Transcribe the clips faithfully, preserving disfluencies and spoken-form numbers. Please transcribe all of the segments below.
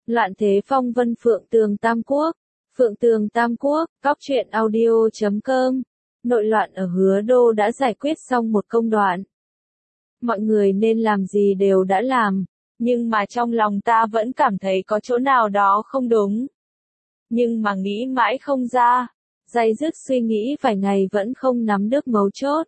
Loạn thế phong vân Phượng Tường Tam Quốc. Phượng Tường Tam Quốc, cóc truyện audio chấm com. Nội loạn ở Hứa Đô đã giải quyết xong một công đoạn. Mọi người nên làm gì đều đã làm, nhưng mà trong lòng ta vẫn cảm thấy có chỗ nào đó không đúng. Nhưng mà nghĩ mãi không ra, day dứt suy nghĩ vài ngày vẫn không nắm được mấu chốt.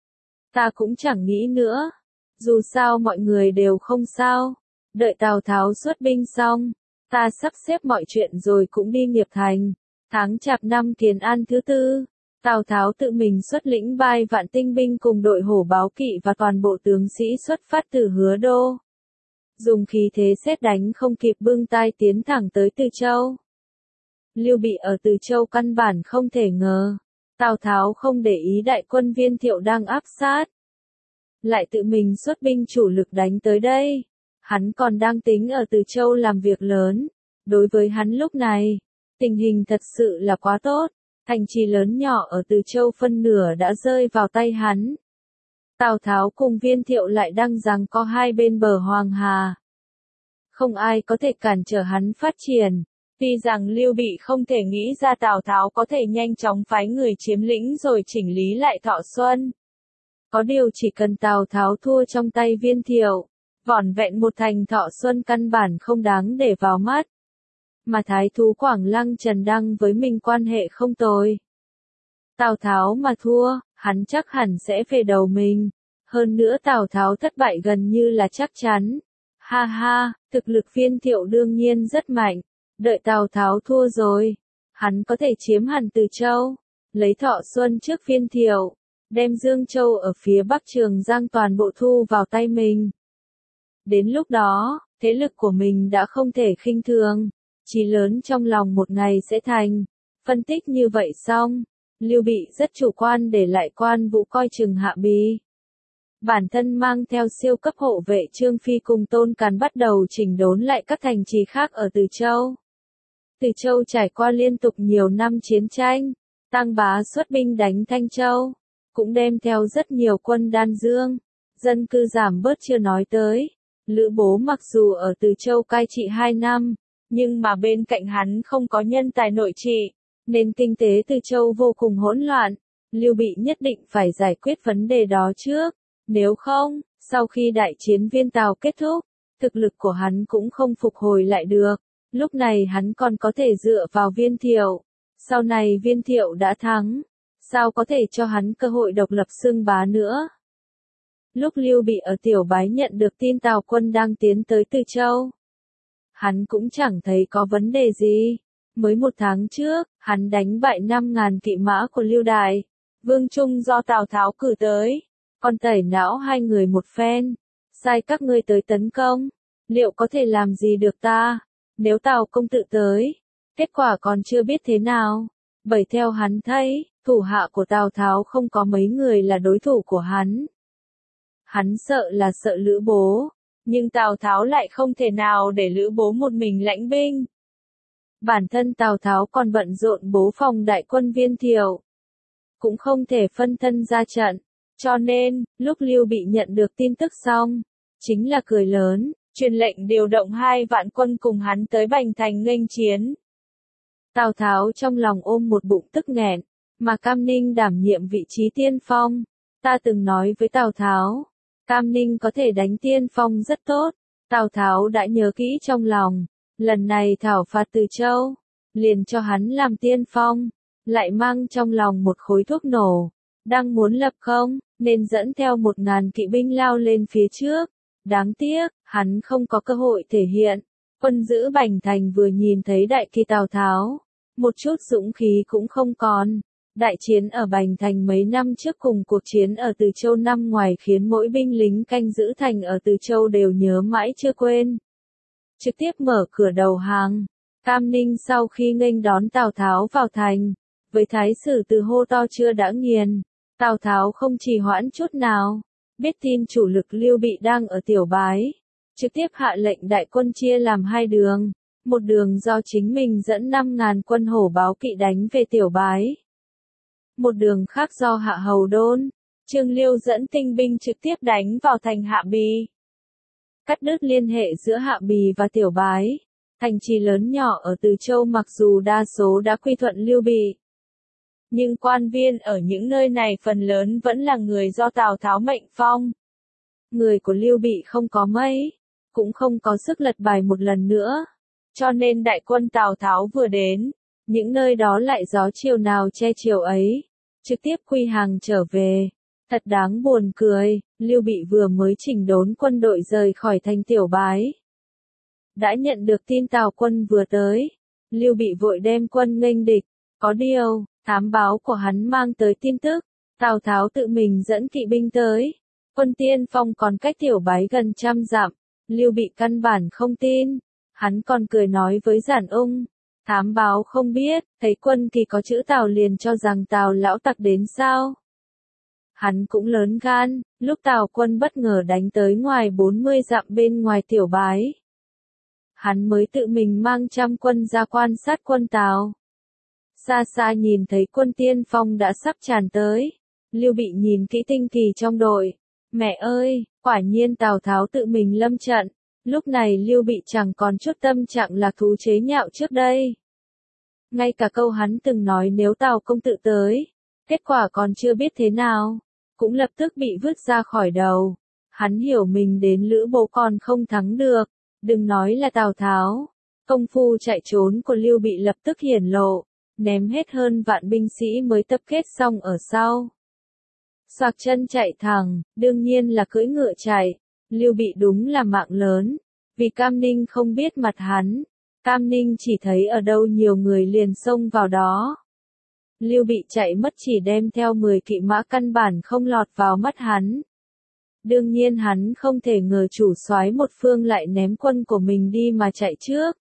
Ta cũng chẳng nghĩ nữa, dù sao mọi người đều không sao. Đợi Tào Tháo xuất binh xong, ta sắp xếp mọi chuyện rồi cũng đi Nghiệp Thành. Tháng Chạp năm Kiến An thứ tư, Tào Tháo tự mình xuất lĩnh vai vạn tinh binh cùng đội hổ báo kỵ và toàn bộ tướng sĩ xuất phát từ Hứa Đô. Dùng khí thế sét đánh không kịp bưng tai tiến thẳng tới Từ Châu. Lưu Bị ở Từ Châu căn bản không thể ngờ, Tào Tháo không để ý đại quân Viên Thiệu đang áp sát, lại tự mình xuất binh chủ lực đánh tới đây. Hắn còn đang tính ở Từ Châu làm việc lớn. Đối với hắn lúc này, tình hình thật sự là quá tốt. Thành trì lớn nhỏ ở Từ Châu phân nửa đã rơi vào tay hắn. Tào Tháo cùng Viên Thiệu lại đang giằng co hai bên bờ Hoàng Hà. Không ai có thể cản trở hắn phát triển. Tuy rằng Lưu Bị không thể nghĩ ra Tào Tháo có thể nhanh chóng phái người chiếm lĩnh rồi chỉnh lý lại Thọ Xuân. Có điều chỉ cần Tào Tháo thua trong tay Viên Thiệu, vỏn vẹn một thành Thọ Xuân căn bản không đáng để vào mắt. Mà thái thú Quảng Lăng Trần Đăng với mình quan hệ không tồi. Tào Tháo mà thua, hắn chắc hẳn sẽ về đầu mình. Hơn nữa Tào Tháo thất bại gần như là chắc chắn. Ha ha, thực lực Viên Thiệu đương nhiên rất mạnh. Đợi Tào Tháo thua rồi, hắn có thể chiếm hẳn Từ Châu, lấy Thọ Xuân trước Viên Thiệu, đem Dương Châu ở phía Bắc Trường Giang toàn bộ thu vào tay mình. Đến lúc đó, thế lực của mình đã không thể khinh thường, chí lớn trong lòng một ngày sẽ thành. Phân tích như vậy xong, Lưu Bị rất chủ quan để lại Quan Vũ coi chừng Hạ Bì. Bản thân mang theo siêu cấp hộ vệ Trương Phi cùng Tôn Càn bắt đầu chỉnh đốn lại các thành trì khác ở Từ Châu. Từ Châu trải qua liên tục nhiều năm chiến tranh, Tăng Bá xuất binh đánh Thanh Châu, cũng đem theo rất nhiều quân Đan Dương, dân cư giảm bớt chưa nói tới. Lữ Bố mặc dù ở Từ Châu cai trị hai năm, nhưng mà bên cạnh hắn không có nhân tài nội trị, nên kinh tế Từ Châu vô cùng hỗn loạn. Lưu Bị nhất định phải giải quyết vấn đề đó trước, nếu không, sau khi đại chiến Viên Tào kết thúc, thực lực của hắn cũng không phục hồi lại được. Lúc này hắn còn có thể dựa vào Viên Thiệu, sau này Viên Thiệu đã thắng, sao có thể cho hắn cơ hội độc lập xưng bá nữa. Lúc Lưu Bị ở Tiểu Bái nhận được tin Tào quân đang tiến tới Từ Châu, hắn cũng chẳng thấy có vấn đề gì. Mới một tháng trước, hắn đánh bại năm ngàn kỵ mã của Lưu Đại, Vương Trung do Tào Tháo cử tới, còn tẩy não hai người một phen, sai các ngươi tới tấn công, liệu có thể làm gì được ta? Nếu Tào công tự tới, kết quả còn chưa biết thế nào. Bởi theo hắn thấy, thủ hạ của Tào Tháo không có mấy người là đối thủ của hắn. Hắn sợ là sợ Lữ Bố, nhưng Tào Tháo lại không thể nào để Lữ Bố một mình lãnh binh. Bản thân Tào Tháo còn bận rộn bố phòng đại quân Viên Thiệu, cũng không thể phân thân ra trận, cho nên, lúc Lưu Bị nhận được tin tức xong, chính là cười lớn, truyền lệnh điều động hai vạn quân cùng hắn tới Bành Thành nghênh chiến. Tào Tháo trong lòng ôm một bụng tức nghẹn, mà Cam Ninh đảm nhiệm vị trí tiên phong. Ta từng nói với Tào Tháo, Cam Ninh có thể đánh tiên phong rất tốt. Tào Tháo đã nhớ kỹ trong lòng, lần này thảo phạt Từ Châu, liền cho hắn làm tiên phong, lại mang trong lòng một khối thuốc nổ, đang muốn lập công, nên dẫn theo một ngàn kỵ binh lao lên phía trước. Đáng tiếc, hắn không có cơ hội thể hiện. Quân giữ Bành Thành vừa nhìn thấy đại kỳ Tào Tháo, một chút dũng khí cũng không còn. Đại chiến ở Bành Thành mấy năm trước cùng cuộc chiến ở Từ Châu năm ngoài khiến mỗi binh lính canh giữ thành ở Từ Châu đều nhớ mãi chưa quên. Trực tiếp mở cửa đầu hàng. Cam Ninh sau khi nghênh đón Tào Tháo vào thành, với thái sử từ hô to chưa đã nghiền, Tào Tháo không trì hoãn chút nào. Biết tin chủ lực Lưu Bị đang ở Tiểu Bái, trực tiếp hạ lệnh đại quân chia làm hai đường, một đường do chính mình dẫn năm ngàn quân hổ báo kỵ đánh về Tiểu Bái, một đường khác do Hạ Hầu Đôn, Trương Liêu dẫn tinh binh trực tiếp đánh vào thành Hạ Bì, cắt đứt liên hệ giữa Hạ Bì và Tiểu Bái. Thành trì lớn nhỏ ở Từ Châu mặc dù đa số đã quy thuận Lưu Bị, nhưng quan viên ở những nơi này phần lớn vẫn là người do Tào Tháo mệnh phong. Người của Lưu Bị không có mấy, cũng không có sức lật bài một lần nữa. Cho nên đại quân Tào Tháo vừa đến, những nơi đó lại gió chiều nào che chiều ấy, trực tiếp quy hàng trở về. Thật đáng buồn cười, Lưu Bị vừa mới chỉnh đốn quân đội rời khỏi thành Tiểu Bái. Đã nhận được tin Tào quân vừa tới, Lưu Bị vội đem quân nghênh địch, có điều, thám báo của hắn mang tới tin tức, Tào Tháo tự mình dẫn kỵ binh tới, quân tiên phong còn cách Tiểu Bái gần trăm dặm, Lưu Bị căn bản không tin, hắn còn cười nói với Giản Ung, thám báo không biết, thấy quân kỳ có chữ Tào liền cho rằng Tào lão tặc đến sao. Hắn cũng lớn gan, lúc Tào quân bất ngờ đánh tới ngoài bốn mươi dặm bên ngoài Tiểu Bái. Hắn mới tự mình mang trăm quân ra quan sát quân Tào. Xa xa nhìn thấy quân tiên phong đã sắp tràn tới. Lưu Bị nhìn kỹ tinh kỳ trong đội. Mẹ ơi, quả nhiên Tào Tháo tự mình lâm trận. Lúc này Lưu Bị chẳng còn chút tâm trạng lạc thú chế nhạo trước đây. Ngay cả câu hắn từng nói nếu Tào công tự tới, kết quả còn chưa biết thế nào, cũng lập tức bị vứt ra khỏi đầu. Hắn hiểu mình đến Lữ Bố còn không thắng được, đừng nói là Tào Tháo. Công phu chạy trốn của Lưu Bị lập tức hiển lộ, ném hết hơn vạn binh sĩ mới tập kết xong ở sau. Xoạc chân chạy thẳng, đương nhiên là cưỡi ngựa chạy. Lưu Bị đúng là mạng lớn, vì Cam Ninh không biết mặt hắn. Cam Ninh chỉ thấy ở đâu nhiều người liền xông vào đó. Lưu Bị chạy mất chỉ đem theo mười kỵ mã căn bản không lọt vào mắt hắn. Đương nhiên hắn không thể ngờ chủ soái một phương lại ném quân của mình đi mà chạy trước.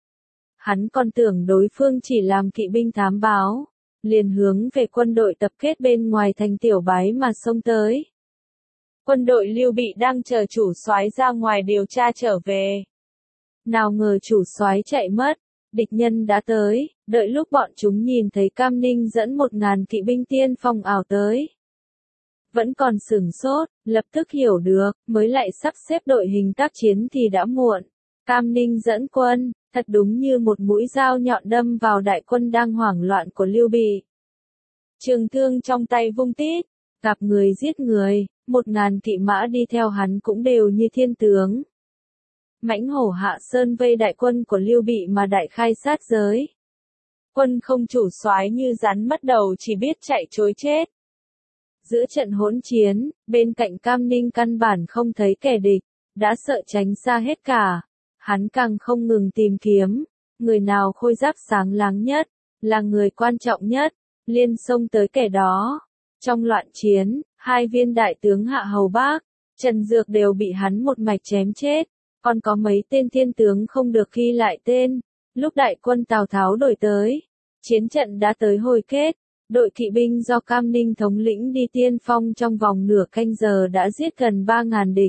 Hắn còn tưởng đối phương chỉ làm kỵ binh thám báo, liền hướng về quân đội tập kết bên ngoài thành Tiểu Bái mà xông tới. Quân đội Lưu Bị đang chờ chủ soái ra ngoài điều tra trở về. Nào ngờ chủ soái chạy mất, địch nhân đã tới, đợi lúc bọn chúng nhìn thấy Cam Ninh dẫn một ngàn kỵ binh tiên phong ảo tới. Vẫn còn sửng sốt, lập tức hiểu được, mới lại sắp xếp đội hình tác chiến thì đã muộn. Cam Ninh dẫn quân, thật đúng như một mũi dao nhọn đâm vào đại quân đang hoảng loạn của Lưu Bị. Trường thương trong tay vung tít, gặp người giết người, một ngàn kỵ mã đi theo hắn cũng đều như thiên tướng. Mãnh hổ hạ sơn vây đại quân của Lưu Bị mà đại khai sát giới. Quân không chủ soái như rắn mất đầu chỉ biết chạy trối chết. Giữa trận hỗn chiến, bên cạnh Cam Ninh căn bản không thấy kẻ địch, đã sợ tránh xa hết cả. Hắn càng không ngừng tìm kiếm, người nào khôi giáp sáng láng nhất, là người quan trọng nhất, liên xông tới kẻ đó. Trong loạn chiến, hai viên đại tướng Hạ Hầu Bác, Trần Dược đều bị hắn một mạch chém chết, còn có mấy tên thiên tướng không được ghi lại tên. Lúc đại quân Tào Tháo đổi tới, chiến trận đã tới hồi kết. Đội kỵ binh do Cam Ninh thống lĩnh đi tiên phong trong vòng nửa canh giờ đã giết gần ba ngàn địch.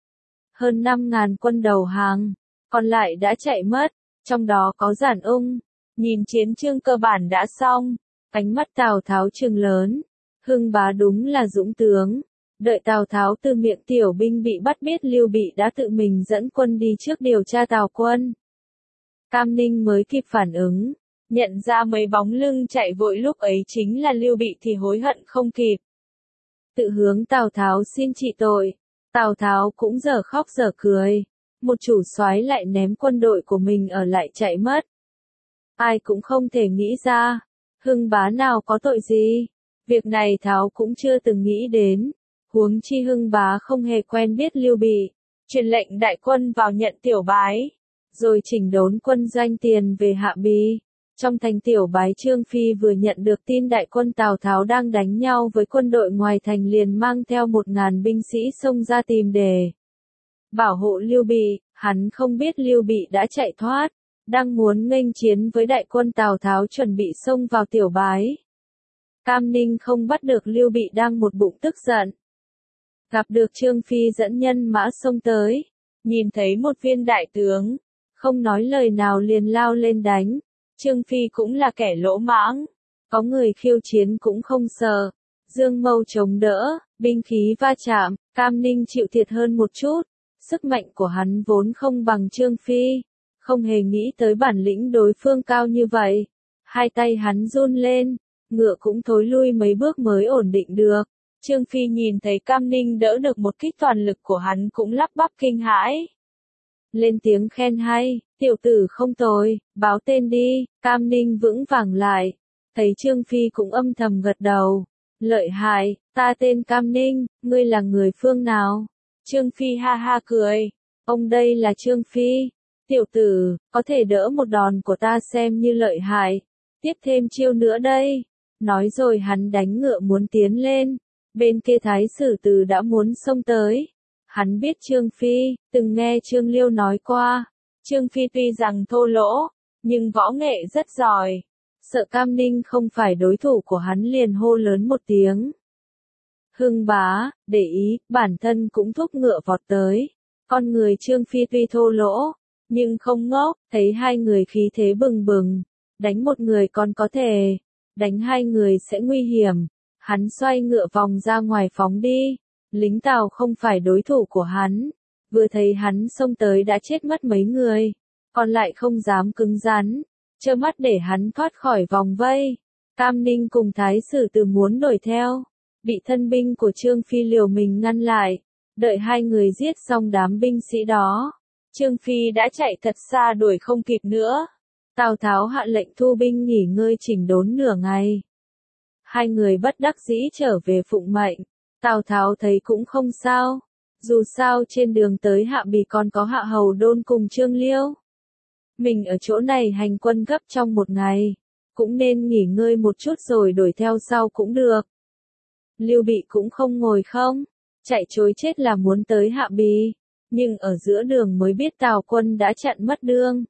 Hơn năm ngàn quân đầu hàng, còn lại đã chạy mất, trong đó có Giản Ung. Nhìn chiến chương cơ bản đã xong, ánh mắt Tào Tháo trừng lớn. Hưng Bá đúng là dũng tướng. Đợi Tào Tháo từ miệng tiểu binh bị bắt biết Lưu Bị đã tự mình dẫn quân đi trước điều tra Tào quân. Cam Ninh mới kịp phản ứng. Nhận ra mấy bóng lưng chạy vội lúc ấy chính là Lưu Bị thì hối hận không kịp. Tự hướng Tào Tháo xin trị tội. Tào Tháo cũng dở khóc dở cười. Một chủ soái lại ném quân đội của mình ở lại chạy mất. Ai cũng không thể nghĩ ra. Hưng Bá nào có tội gì. Việc này Tháo cũng chưa từng nghĩ đến. Huống chi Hưng Bá không hề quen biết Lưu Bị. Truyền lệnh đại quân vào nhận Tiểu Bái. Rồi chỉnh đốn quân doanh tiền về Hạ Bí. Trong thành Tiểu Bái Trương Phi vừa nhận được tin đại quân Tào Tháo đang đánh nhau với quân đội ngoài thành liền mang theo một ngàn binh sĩ xông ra tìm để bảo hộ Lưu Bị. Hắn không biết Lưu Bị đã chạy thoát, đang muốn nghênh chiến với đại quân Tào Tháo chuẩn bị xông vào Tiểu Bái. Cam Ninh không bắt được Lưu Bị đang một bụng tức giận. Gặp được Trương Phi dẫn nhân mã xông tới, nhìn thấy một viên đại tướng, không nói lời nào liền lao lên đánh. Trương Phi cũng là kẻ lỗ mãng, có người khiêu chiến cũng không sợ, dương mâu chống đỡ, binh khí va chạm, Cam Ninh chịu thiệt hơn một chút, sức mạnh của hắn vốn không bằng Trương Phi, không hề nghĩ tới bản lĩnh đối phương cao như vậy. Hai tay hắn run lên, ngựa cũng thối lui mấy bước mới ổn định được. Trương Phi nhìn thấy Cam Ninh đỡ được một kích toàn lực của hắn cũng lắp bắp kinh hãi. Lên tiếng khen hay, tiểu tử không tồi, báo tên đi. Cam Ninh vững vàng lại. Thấy Trương Phi cũng âm thầm gật đầu. Lợi hại, ta tên Cam Ninh, ngươi là người phương nào? Trương Phi ha ha cười. Ông đây là Trương Phi. Tiểu tử, có thể đỡ một đòn của ta xem như lợi hại. Tiếp thêm chiêu nữa đây. Nói rồi hắn đánh ngựa muốn tiến lên. Bên kia Thái Sử Từ đã muốn xông tới. Hắn biết Trương Phi, từng nghe Trương Liêu nói qua. Trương Phi tuy rằng thô lỗ, nhưng võ nghệ rất giỏi. Sợ Cam Ninh không phải đối thủ của hắn liền hô lớn một tiếng. Hưng bá, để ý, bản thân cũng thúc ngựa vọt tới. Con người Trương Phi tuy thô lỗ, nhưng không ngốc, thấy hai người khí thế bừng bừng. Đánh một người còn có thể, đánh hai người sẽ nguy hiểm. Hắn xoay ngựa vòng ra ngoài phóng đi. Lính Tào không phải đối thủ của hắn. Vừa thấy hắn xông tới đã chết mất mấy người. Còn lại không dám cứng rắn. Trơ mắt để hắn thoát khỏi vòng vây. Cam Ninh cùng Thái Sử Từ muốn đuổi theo. Bị thân binh của Trương Phi liều mình ngăn lại. Đợi hai người giết xong đám binh sĩ đó. Trương Phi đã chạy thật xa đuổi không kịp nữa. Tào Tháo hạ lệnh thu binh nghỉ ngơi chỉnh đốn nửa ngày. Hai người bất đắc dĩ trở về phụng mệnh. Tào Tháo thấy cũng không sao. Dù sao trên đường tới Hạ Bì còn có Hạ Hầu Đôn cùng Trương Liêu. Mình ở chỗ này hành quân gấp trong một ngày. Cũng nên nghỉ ngơi một chút rồi đuổi theo sau cũng được. Lưu Bị cũng không ngồi không. Chạy chối chết là muốn tới Hạ Bì. Nhưng ở giữa đường mới biết Tào quân đã chặn mất đường.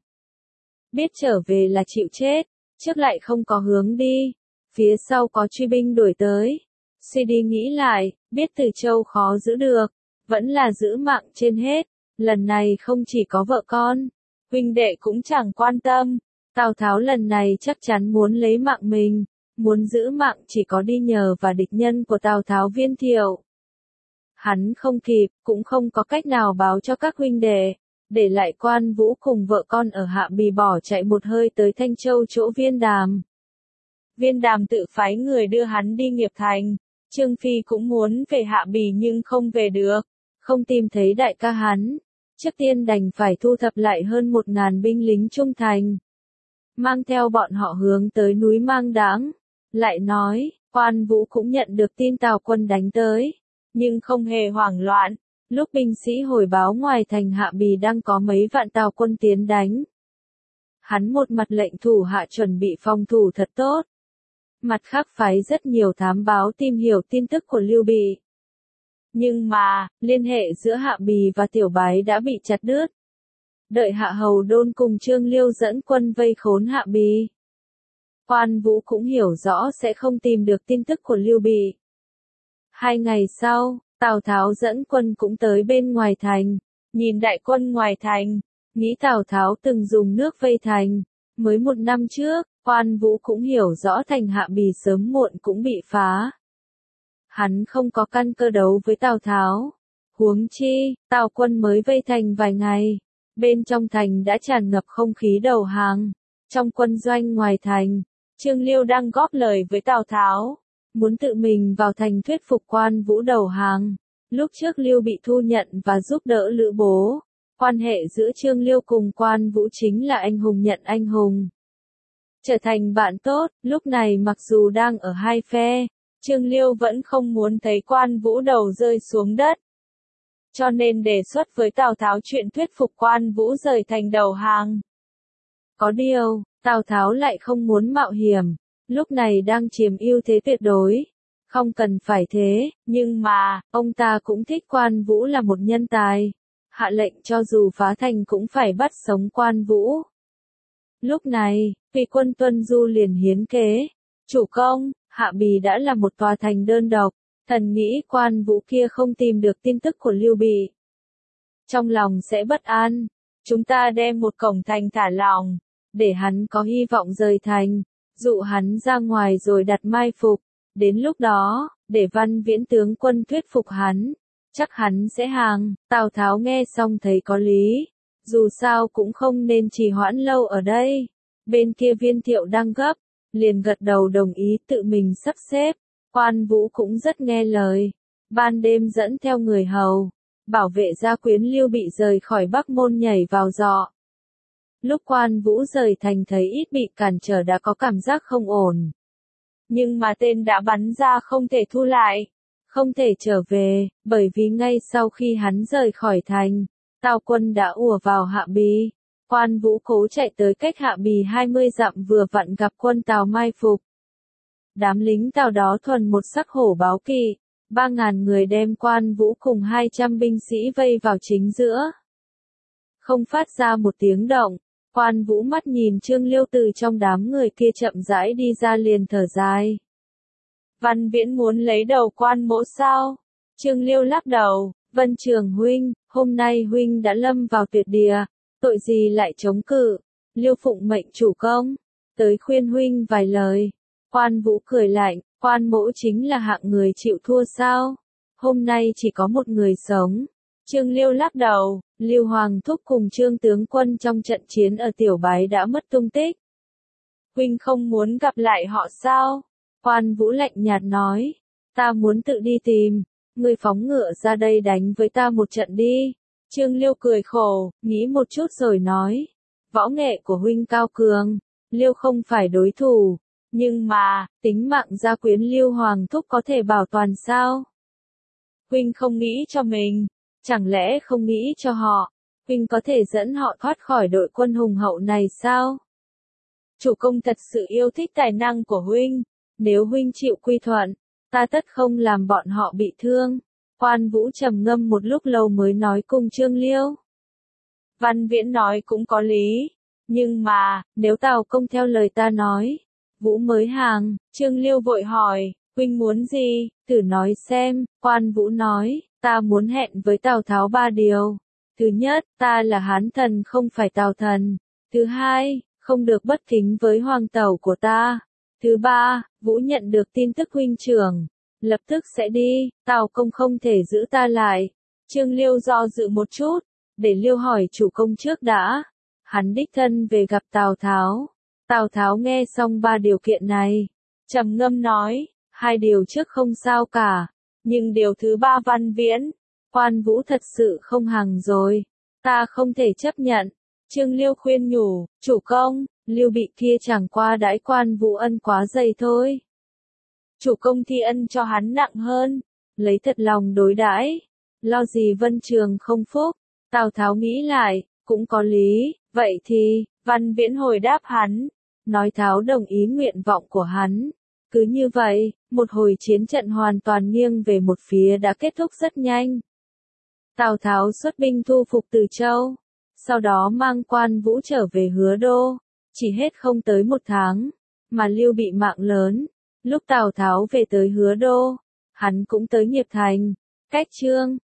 Biết trở về là chịu chết. Trước lại không có hướng đi. Phía sau có truy binh đuổi tới. Suy đi nghĩ lại, biết Từ Châu khó giữ được. Vẫn là giữ mạng trên hết. Lần này không chỉ có vợ con. Huynh đệ cũng chẳng quan tâm. Tào Tháo lần này chắc chắn muốn lấy mạng mình. Muốn giữ mạng chỉ có đi nhờ và địch nhân của Tào Tháo Viên Thiệu. Hắn không kịp, cũng không có cách nào báo cho các huynh đệ. Để lại Quan Vũ cùng vợ con ở Hạ Bì bỏ chạy một hơi tới Thanh Châu chỗ Viên Đàm. Viên Đàm tự phái người đưa hắn đi Nghiệp Thành. Trương Phi cũng muốn về Hạ Bì nhưng không về được. Không tìm thấy đại ca hắn. Trước tiên đành phải thu thập lại hơn một ngàn binh lính trung thành. Mang theo bọn họ hướng tới núi Mang Đãng. Lại nói, Quan Vũ cũng nhận được tin Tào quân đánh tới. Nhưng không hề hoảng loạn. Lúc binh sĩ hồi báo ngoài thành Hạ Bì đang có mấy vạn Tào quân tiến đánh. Hắn một mặt lệnh thủ hạ chuẩn bị phòng thủ thật tốt. Mặt khác phái rất nhiều thám báo tìm hiểu tin tức của Lưu Bị. Nhưng mà, liên hệ giữa Hạ Bì và Tiểu Bái đã bị chặt đứt. Đợi Hạ Hầu Đôn cùng Trương Liêu dẫn quân vây khốn Hạ Bì. Quan Vũ cũng hiểu rõ sẽ không tìm được tin tức của Lưu Bị. Hai ngày sau, Tào Tháo dẫn quân cũng tới bên ngoài thành. Nhìn đại quân ngoài thành, nghĩ Tào Tháo từng dùng nước vây thành. Mới một năm trước, Quan Vũ cũng hiểu rõ thành Hạ Bì sớm muộn cũng bị phá. Hắn không có căn cơ đấu với Tào Tháo. Huống chi, Tào quân mới vây thành vài ngày. Bên trong thành đã tràn ngập không khí đầu hàng. Trong quân doanh ngoài thành, Trương Liêu đang góp lời với Tào Tháo. Muốn tự mình vào thành thuyết phục Quan Vũ đầu hàng. Lúc trước Liêu bị thu nhận và giúp đỡ Lữ Bố. Quan hệ giữa Trương Liêu cùng Quan Vũ chính là anh hùng nhận anh hùng. Trở thành bạn tốt, lúc này mặc dù đang ở hai phe, Trương Liêu vẫn không muốn thấy Quan Vũ đầu rơi xuống đất. Cho nên đề xuất với Tào Tháo chuyện thuyết phục Quan Vũ rời thành đầu hàng. Có điều, Tào Tháo lại không muốn mạo hiểm, lúc này đang chiếm ưu thế tuyệt đối. Không cần phải thế, nhưng mà, ông ta cũng thích Quan Vũ là một nhân tài. Hạ lệnh cho dù phá thành cũng phải bắt sống Quan Vũ. Lúc này, Phi quân Tuân Du liền hiến kế. Chủ công, Hạ Bì đã là một tòa thành đơn độc. Thần nghĩ Quan Vũ kia không tìm được tin tức của Lưu Bị. Trong lòng sẽ bất an. Chúng ta đem một cổng thành thả lỏng. Để hắn có hy vọng rời thành. Dụ hắn ra ngoài rồi đặt mai phục. Đến lúc đó, để Văn Viễn tướng quân thuyết phục hắn. Chắc hắn sẽ hàng. Tào Tháo nghe xong thấy có lý. Dù sao cũng không nên trì hoãn lâu ở đây. Bên kia Viên Thiệu đang gấp, liền gật đầu đồng ý tự mình sắp xếp. Quan Vũ cũng rất nghe lời. Ban đêm dẫn theo người hầu, bảo vệ gia quyến Lưu Bị rời khỏi Bắc Môn nhảy vào giọ. Lúc Quan Vũ rời thành thấy ít bị cản trở đã có cảm giác không ổn. Nhưng mà tên đã bắn ra không thể thu lại, không thể trở về, bởi vì ngay sau khi hắn rời khỏi thành, Tào quân đã ùa vào Hạ Bì. Quan Vũ cố chạy tới cách Hạ Bì hai mươi dặm vừa vặn gặp quân Tào mai phục. Đám lính Tào đó thuần một sắc hổ báo kỵ, ba ngàn người đem Quan Vũ cùng hai trăm binh sĩ vây vào chính giữa. Không phát ra một tiếng động, Quan Vũ mắt nhìn Trương Liêu từ trong đám người kia chậm rãi đi ra liền thở dài. Văn Viễn muốn lấy đầu Quan mỗ sao? Trương Liêu lắc đầu, Vân Trường huynh, hôm nay huynh đã lâm vào tuyệt địa, tội gì lại chống cự? Liêu phụng mệnh chủ công, tới khuyên huynh vài lời. Quan Vũ cười lạnh, Quan mỗ chính là hạng người chịu thua sao? Hôm nay chỉ có một người sống. Trương Liêu lắc đầu, Lưu Hoàng thúc cùng Trương tướng quân trong trận chiến ở Tiểu Bái đã mất tung tích. Huynh không muốn gặp lại họ sao? Quan Vũ lạnh nhạt nói, ta muốn tự đi tìm, ngươi phóng ngựa ra đây đánh với ta một trận đi. Trương Liêu cười khổ, nghĩ một chút rồi nói, võ nghệ của huynh cao cường, Liêu không phải đối thủ, nhưng mà, tính mạng gia quyến Lưu Hoàng thúc có thể bảo toàn sao? Huynh không nghĩ cho mình, chẳng lẽ không nghĩ cho họ, huynh có thể dẫn họ thoát khỏi đội quân hùng hậu này sao? Chủ công thật sự yêu thích tài năng của huynh, nếu huynh chịu quy thuận, ta tất không làm bọn họ bị thương. Quan Vũ trầm ngâm một lúc lâu mới nói cùng Trương Liêu. Văn Viễn nói cũng có lý, nhưng mà, nếu Tào công theo lời ta nói, Vũ mới hàng. Trương Liêu vội hỏi, huynh muốn gì, thử nói xem. Quan Vũ nói, ta muốn hẹn với Tào Tháo ba điều. Thứ nhất, ta là Hán thần không phải Tào thần. Thứ hai, không được bất kính với hoàng tẩu của ta. Thứ ba, Vũ nhận được tin tức huynh trưởng, lập tức sẽ đi, Tào công không thể giữ ta lại. Trương Liêu do dự một chút, để Liêu hỏi chủ công trước đã. Hắn đích thân về gặp Tào Tháo. Tào Tháo nghe xong ba điều kiện này, trầm ngâm nói, hai điều trước không sao cả, nhưng điều thứ ba Văn Viễn, Quan Vũ thật sự không hằng rồi, ta không thể chấp nhận. Trương Liêu khuyên nhủ, chủ công, Lưu Bị kia chẳng qua đãi Quan Vũ ân quá dày thôi. Chủ công thi ân cho hắn nặng hơn, lấy thật lòng đối đãi, lo gì Vân Trường không phúc. Tào Tháo nghĩ lại, cũng có lý, vậy thì, Văn Viễn hồi đáp hắn, nói Tháo đồng ý nguyện vọng của hắn. Cứ như vậy, một hồi chiến trận hoàn toàn nghiêng về một phía đã kết thúc rất nhanh. Tào Tháo xuất binh thu phục Từ Châu, sau đó mang Quan Vũ trở về Hứa Đô, chỉ hết không tới một tháng, mà Lưu Bị mạng lớn. Lúc Tào Tháo về tới Hứa Đô, hắn cũng tới Nghiệp Thành, cách Trương,